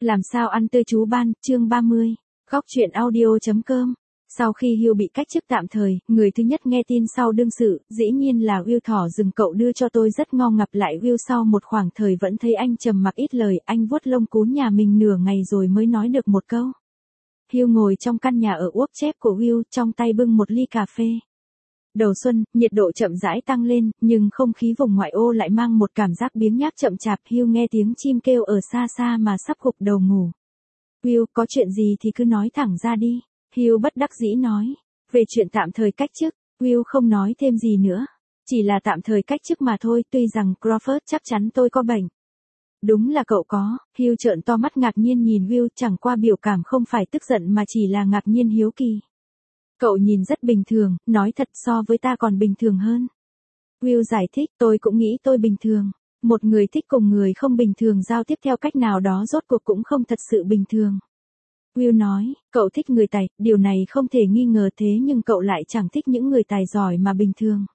Làm sao ăn tươi chú ban, chương 30. Góc truyện audio.com. Sau khi Hugh bị cách chức tạm thời, người thứ nhất nghe tin sau đương sự, dĩ nhiên là Will thỏ rừng cậu đưa cho tôi rất ngon ngập lại Will sau một khoảng thời vẫn thấy anh trầm mặc ít lời, anh vuốt lông cún nhà mình nửa ngày rồi mới nói được một câu. Hugh ngồi trong căn nhà ở Úc chép của Will, trong tay bưng một ly cà phê. Đầu xuân, nhiệt độ chậm rãi tăng lên, nhưng không khí vùng ngoại ô lại mang một cảm giác biếng nhác chậm chạp. Hugh nghe tiếng chim kêu ở xa xa mà sắp gục đầu ngủ. Will, có chuyện gì thì cứ nói thẳng ra đi. Hugh bất đắc dĩ nói. Về chuyện tạm thời cách chức, Will không nói thêm gì nữa. Chỉ là tạm thời cách chức mà thôi, tuy rằng Crawford chắc chắn tôi có bệnh. Đúng là cậu có. Hugh trợn to mắt ngạc nhiên nhìn Will, chẳng qua biểu cảm không phải tức giận mà chỉ là ngạc nhiên hiếu kỳ. Cậu nhìn rất bình thường, nói thật so với ta còn bình thường hơn. Will giải thích, tôi cũng nghĩ tôi bình thường. Một người thích cùng người không bình thường giao tiếp theo cách nào đó rốt cuộc cũng không thật sự bình thường. Will nói, cậu thích người tài, điều này không thể nghi ngờ thế nhưng cậu lại chẳng thích những người tài giỏi mà bình thường.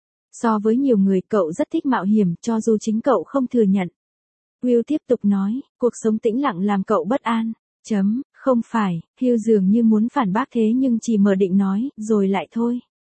So với nhiều người cậu rất thích mạo hiểm cho dù chính cậu không thừa nhận. Will tiếp tục nói, cuộc sống tĩnh lặng làm cậu bất an. Không phải, Hugh dường như muốn phản bác thế nhưng chỉ mở định nói, rồi lại thôi.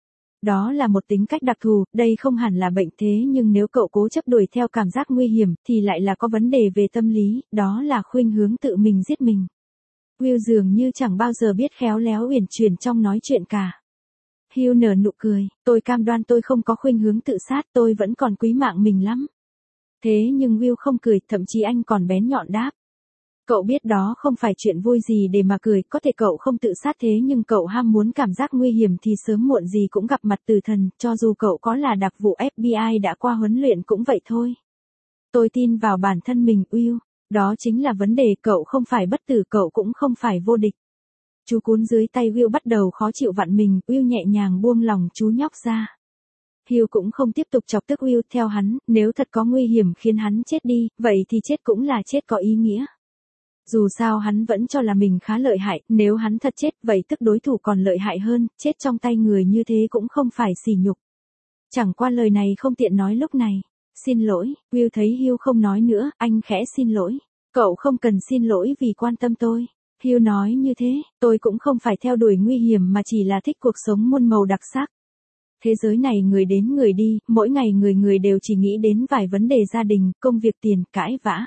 Đó là một tính cách đặc thù, đây không hẳn là bệnh thế nhưng nếu cậu cố chấp đuổi theo cảm giác nguy hiểm thì lại là có vấn đề về tâm lý, đó là khuynh hướng tự mình giết mình. Will dường như chẳng bao giờ biết khéo léo uyển chuyển trong nói chuyện cả. Hugh nở nụ cười, tôi cam đoan tôi không có khuynh hướng tự sát, tôi vẫn còn quý mạng mình lắm. Thế nhưng Will không cười, thậm chí anh còn bén nhọn đáp. Cậu biết đó không phải chuyện vui gì để mà cười, có thể cậu không tự sát thế nhưng cậu ham muốn cảm giác nguy hiểm thì sớm muộn gì cũng gặp mặt tử thần, cho dù cậu có là đặc vụ FBI đã qua huấn luyện cũng vậy thôi. Tôi tin vào bản thân mình, Will, đó chính là vấn đề, cậu không phải bất tử, cậu cũng không phải vô địch. Chú cún dưới tay Will bắt đầu khó chịu vặn mình, Will nhẹ nhàng buông lòng chú nhóc ra. Hugh cũng không tiếp tục chọc tức Will, theo hắn, nếu thật có nguy hiểm khiến hắn chết đi, vậy thì chết cũng là chết có ý nghĩa. Dù sao hắn vẫn cho là mình khá lợi hại, nếu hắn thật chết vậy tức đối thủ còn lợi hại hơn, chết trong tay người như thế cũng không phải sỉ nhục. Chẳng qua lời này không tiện nói lúc này. Xin lỗi, Will thấy Hugh không nói nữa, anh khẽ xin lỗi. Cậu không cần xin lỗi vì quan tâm tôi. Hugh nói như thế, tôi cũng không phải theo đuổi nguy hiểm mà chỉ là thích cuộc sống muôn màu đặc sắc. Thế giới này người đến người đi, mỗi ngày người đều chỉ nghĩ đến vài vấn đề gia đình, công việc, tiền, cãi vã.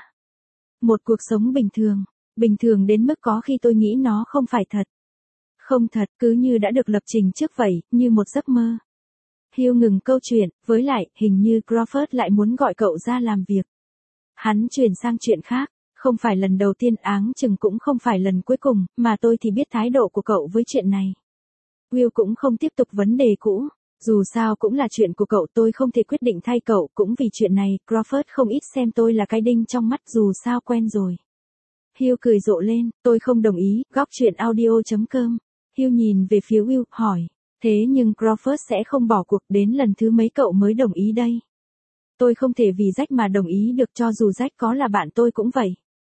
Một cuộc sống bình thường đến mức có khi tôi nghĩ nó không phải thật. Không thật, cứ như đã được lập trình trước vậy, như một giấc mơ. Hugh ngừng câu chuyện, với lại, hình như Crawford lại muốn gọi cậu ra làm việc. Hắn chuyển sang chuyện khác, không phải lần đầu tiên, áng chừng cũng không phải lần cuối cùng, mà tôi thì biết thái độ của cậu với chuyện này. Will cũng không tiếp tục vấn đề cũ. Dù sao cũng là chuyện của cậu, tôi không thể quyết định thay cậu, cũng vì chuyện này, Crawford không ít xem tôi là cái đinh trong mắt, dù sao quen rồi. Hugh cười rộ lên, tôi không đồng ý, góc truyện audio.com. Hugh nhìn về phía Will, hỏi, thế nhưng Crawford sẽ không bỏ cuộc, đến lần thứ mấy cậu mới đồng ý đây? Tôi không thể vì Jack mà đồng ý được, cho dù Jack có là bạn tôi cũng vậy.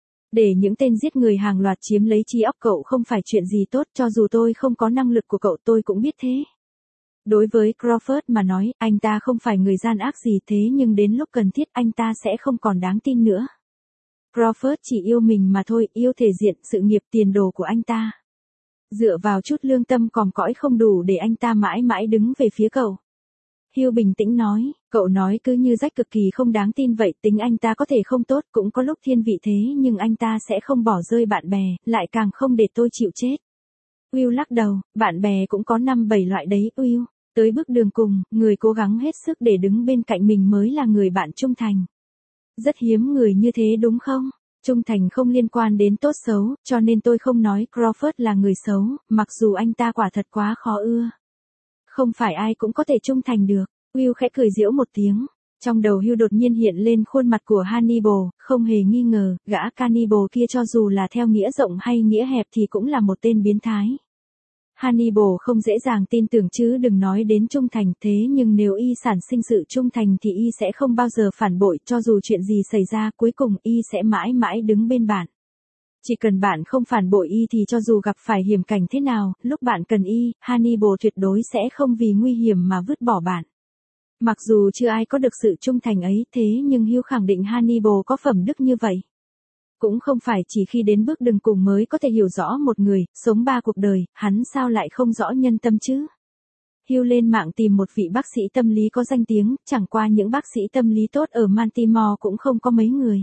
Để những tên giết người hàng loạt chiếm lấy trí óc cậu không phải chuyện gì tốt, cho dù tôi không có năng lực của cậu tôi cũng biết thế. Đối với Crawford mà nói, anh ta không phải người gian ác gì thế nhưng đến lúc cần thiết anh ta sẽ không còn đáng tin nữa. Crawford chỉ yêu mình mà thôi, yêu thể diện, sự nghiệp, tiền đồ của anh ta. Dựa vào chút lương tâm còm cõi không đủ để anh ta mãi mãi đứng về phía cậu. Hugh bình tĩnh nói, cậu nói cứ như Jack cực kỳ không đáng tin vậy, tính anh ta có thể không tốt, cũng có lúc thiên vị thế nhưng anh ta sẽ không bỏ rơi bạn bè, lại càng không để tôi chịu chết. Will lắc đầu, bạn bè cũng có 5-7 loại đấy, Will. Tới bước đường cùng, người cố gắng hết sức để đứng bên cạnh mình mới là người bạn trung thành. Rất hiếm người như thế đúng không? Trung thành không liên quan đến tốt xấu, cho nên tôi không nói Crawford là người xấu, mặc dù anh ta quả thật quá khó ưa. Không phải ai cũng có thể trung thành được. Will khẽ cười giễu một tiếng. Trong đầu Hugh đột nhiên hiện lên khuôn mặt của Hannibal, không hề nghi ngờ, gã cannibal kia cho dù là theo nghĩa rộng hay nghĩa hẹp thì cũng là một tên biến thái. Hannibal không dễ dàng tin tưởng chứ đừng nói đến trung thành, thế nhưng nếu y sản sinh sự trung thành thì y sẽ không bao giờ phản bội, cho dù chuyện gì xảy ra cuối cùng y sẽ mãi mãi đứng bên bạn. Chỉ cần bạn không phản bội y thì cho dù gặp phải hiểm cảnh thế nào, lúc bạn cần y, Hannibal tuyệt đối sẽ không vì nguy hiểm mà vứt bỏ bạn. Mặc dù chưa ai có được sự trung thành ấy, thế nhưng Hugh khẳng định Hannibal có phẩm đức như vậy. Cũng không phải chỉ khi đến bước đường cùng mới có thể hiểu rõ một người, sống 3 cuộc đời, hắn sao lại không rõ nhân tâm chứ? Hugh lên mạng tìm một vị bác sĩ tâm lý có danh tiếng, chẳng qua những bác sĩ tâm lý tốt ở Baltimore cũng không có mấy người.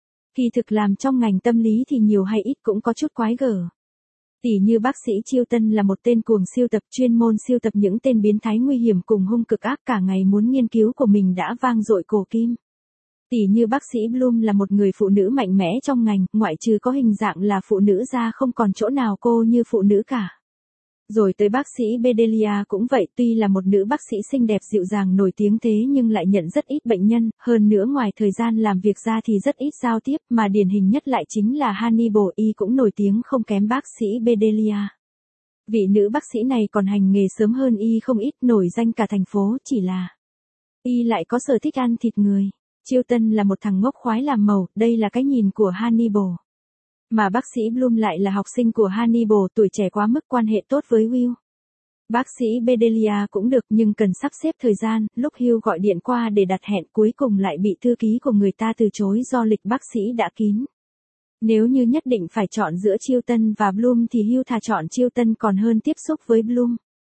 Kỳ thực làm trong ngành tâm lý thì nhiều hay ít cũng có chút quái gở. Tỉ như bác sĩ Chilton là một tên cuồng siêu tập chuyên môn siêu tập những tên biến thái nguy hiểm cùng hung cực ác cả ngày muốn nghiên cứu của mình đã vang dội cổ kim. Tỉ như bác sĩ Bloom là một người phụ nữ mạnh mẽ trong ngành, ngoại trừ có hình dạng là phụ nữ ra không còn chỗ nào cô như phụ nữ cả. Rồi tới bác sĩ Bedelia cũng vậy, tuy là một nữ bác sĩ xinh đẹp dịu dàng nổi tiếng thế nhưng lại nhận rất ít bệnh nhân, hơn nữa ngoài thời gian làm việc ra thì rất ít giao tiếp, mà điển hình nhất lại chính là Hannibal, y cũng nổi tiếng không kém bác sĩ Bedelia. Vị nữ bác sĩ này còn hành nghề sớm hơn y không ít, nổi danh cả thành phố, chỉ là y lại có sở thích ăn thịt người. Chilton là một thằng ngốc khoái làm màu, đây là cái nhìn của Hannibal. Mà bác sĩ Bloom lại là học sinh của Hannibal, tuổi trẻ quá mức quan hệ tốt với Will. Bác sĩ Bedelia cũng được nhưng cần sắp xếp thời gian, lúc Hugh gọi điện qua để đặt hẹn cuối cùng lại bị thư ký của người ta từ chối do lịch bác sĩ đã kín. Nếu như nhất định phải chọn giữa Chilton và Bloom thì Hugh thà chọn Chilton còn hơn tiếp xúc với Bloom.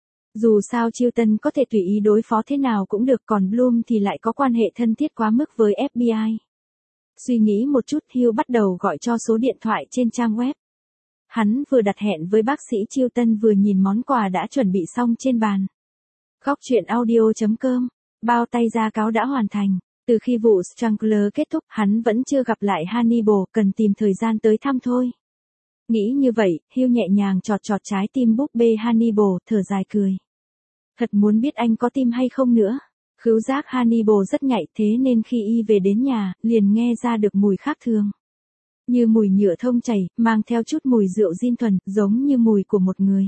Dù sao Chilton có thể tùy ý đối phó thế nào cũng được, còn Bloom thì lại có quan hệ thân thiết quá mức với FBI. Suy nghĩ một chút, Hugh bắt đầu gọi cho số điện thoại trên trang web. Hắn vừa đặt hẹn với bác sĩ Chilton vừa nhìn món quà đã chuẩn bị xong trên bàn. Góc truyện audio.com, bao tay gia cáo đã hoàn thành. Từ khi vụ Strangler kết thúc, hắn vẫn chưa gặp lại Hannibal, cần tìm thời gian tới thăm thôi. Nghĩ như vậy, Hugh nhẹ nhàng chọt chọt trái tim búp bê Hannibal, thở dài cười. Thật muốn biết anh có tim hay không nữa. Khứu giác Hannibal rất nhạy, thế nên khi y về đến nhà, liền nghe ra được mùi khác thường. Như mùi nhựa thông chảy, mang theo chút mùi rượu gin thuần, giống như mùi của một người.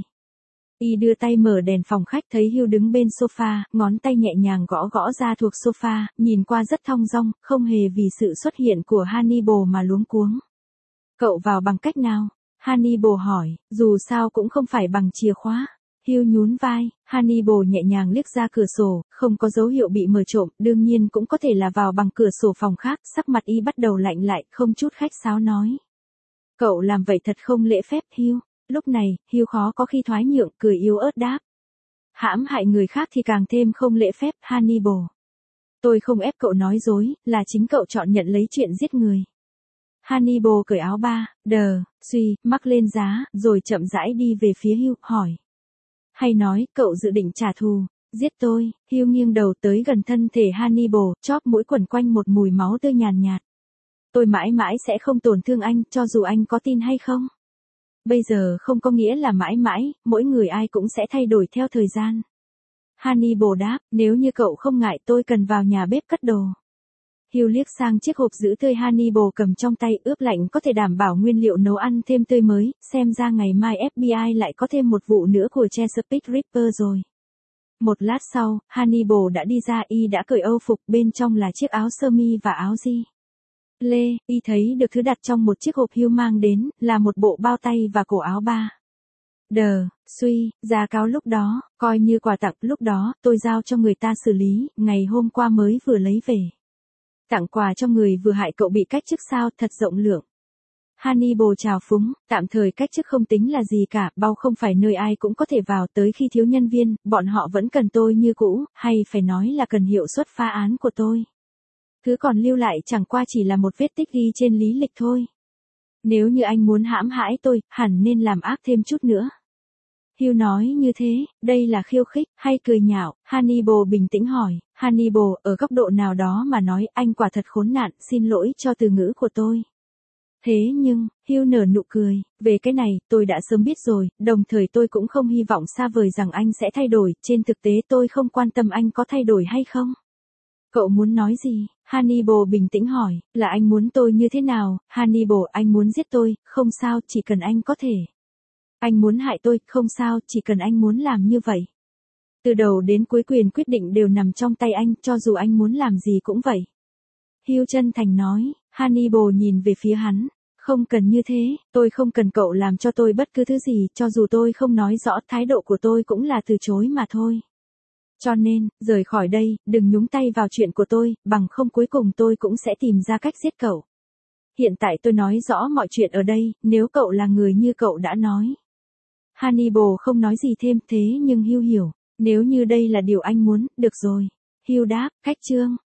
Y đưa tay mở đèn phòng khách thấy Hugh đứng bên sofa, ngón tay nhẹ nhàng gõ gõ ra thuộc sofa, nhìn qua rất thong dong, không hề vì sự xuất hiện của Hannibal mà luống cuống. Cậu vào bằng cách nào? Hannibal hỏi, dù sao cũng không phải bằng chìa khóa. Hugh nhún vai, Hannibal nhẹ nhàng liếc ra cửa sổ, không có dấu hiệu bị mở trộm, đương nhiên cũng có thể là vào bằng cửa sổ phòng khác, sắc mặt y bắt đầu lạnh lại, không chút khách sáo nói. Cậu làm vậy thật không lễ phép, Hugh. Lúc này, Hugh khó có khi thoái nhượng, cười yếu ớt đáp. Hãm hại người khác thì càng thêm không lễ phép, Hannibal. Tôi không ép cậu nói dối, là chính cậu chọn nhận lấy chuyện giết người. Hannibal cởi áo mắc lên giá, rồi chậm rãi đi về phía Hugh, hỏi. Hay nói, cậu dự định trả thù, giết tôi? Hugh nghiêng đầu tới gần thân thể Hannibal, chóp mũi quẩn quanh một mùi máu tươi nhàn nhạt. Tôi mãi mãi sẽ không tổn thương anh, cho dù anh có tin hay không. Bây giờ không có nghĩa là mãi mãi, mỗi người ai cũng sẽ thay đổi theo thời gian. Hannibal đáp, nếu như cậu không ngại tôi cần vào nhà bếp cất đồ. Hugh liếc sang chiếc hộp giữ tươi Hannibal cầm trong tay, ướp lạnh có thể đảm bảo nguyên liệu nấu ăn thêm tươi mới, xem ra ngày mai FBI lại có thêm một vụ nữa của Chesapeake Ripper rồi. Một lát sau, Hannibal đã đi ra, y đã cởi âu phục, bên trong là chiếc áo sơ mi và áo lê, y thấy được thứ đặt trong một chiếc hộp Hugh mang đến, là một bộ bao tay và cổ áo giá cáo lúc đó, coi như quà tặng, lúc đó, tôi giao cho người ta xử lý, ngày hôm qua mới vừa lấy về. Tặng quà cho người vừa hại cậu bị cách chức sao, thật rộng lượng. Hannibal chào phúng, tạm thời cách chức không tính là gì cả, bao không phải nơi ai cũng có thể vào, tới khi thiếu nhân viên, bọn họ vẫn cần tôi như cũ, hay phải nói là cần hiệu suất phá án của tôi. Thứ còn lưu lại chẳng qua chỉ là một vết tích ghi trên lý lịch thôi. Nếu như anh muốn hãm hại tôi, hẳn nên làm ác thêm chút nữa. Hugh nói như thế, đây là khiêu khích, hay cười nhạo? Hannibal bình tĩnh hỏi. Hannibal, ở góc độ nào đó mà nói, anh quả thật khốn nạn, xin lỗi cho từ ngữ của tôi. Thế nhưng, Hugh nở nụ cười, về cái này, tôi đã sớm biết rồi, đồng thời tôi cũng không hy vọng xa vời rằng anh sẽ thay đổi, trên thực tế tôi không quan tâm anh có thay đổi hay không. Cậu muốn nói gì? Hannibal bình tĩnh hỏi, là anh muốn tôi như thế nào? Hannibal, anh muốn giết tôi, không sao, chỉ cần anh có thể. Anh muốn hại tôi, không sao, chỉ cần anh muốn làm như vậy. Từ đầu đến cuối quyền quyết định đều nằm trong tay anh, cho dù anh muốn làm gì cũng vậy. Hugh chân thành nói. Hannibal nhìn về phía hắn. Không cần như thế, tôi không cần cậu làm cho tôi bất cứ thứ gì, cho dù tôi không nói rõ, thái độ của tôi cũng là từ chối mà thôi. Cho nên, rời khỏi đây, đừng nhúng tay vào chuyện của tôi, bằng không cuối cùng tôi cũng sẽ tìm ra cách giết cậu. Hiện tại tôi nói rõ mọi chuyện ở đây, nếu cậu là người như cậu đã nói. Hannibal không nói gì thêm, thế nhưng Hugh hiểu. Nếu như đây là điều anh muốn, được rồi. Hugh đáp, cách chương.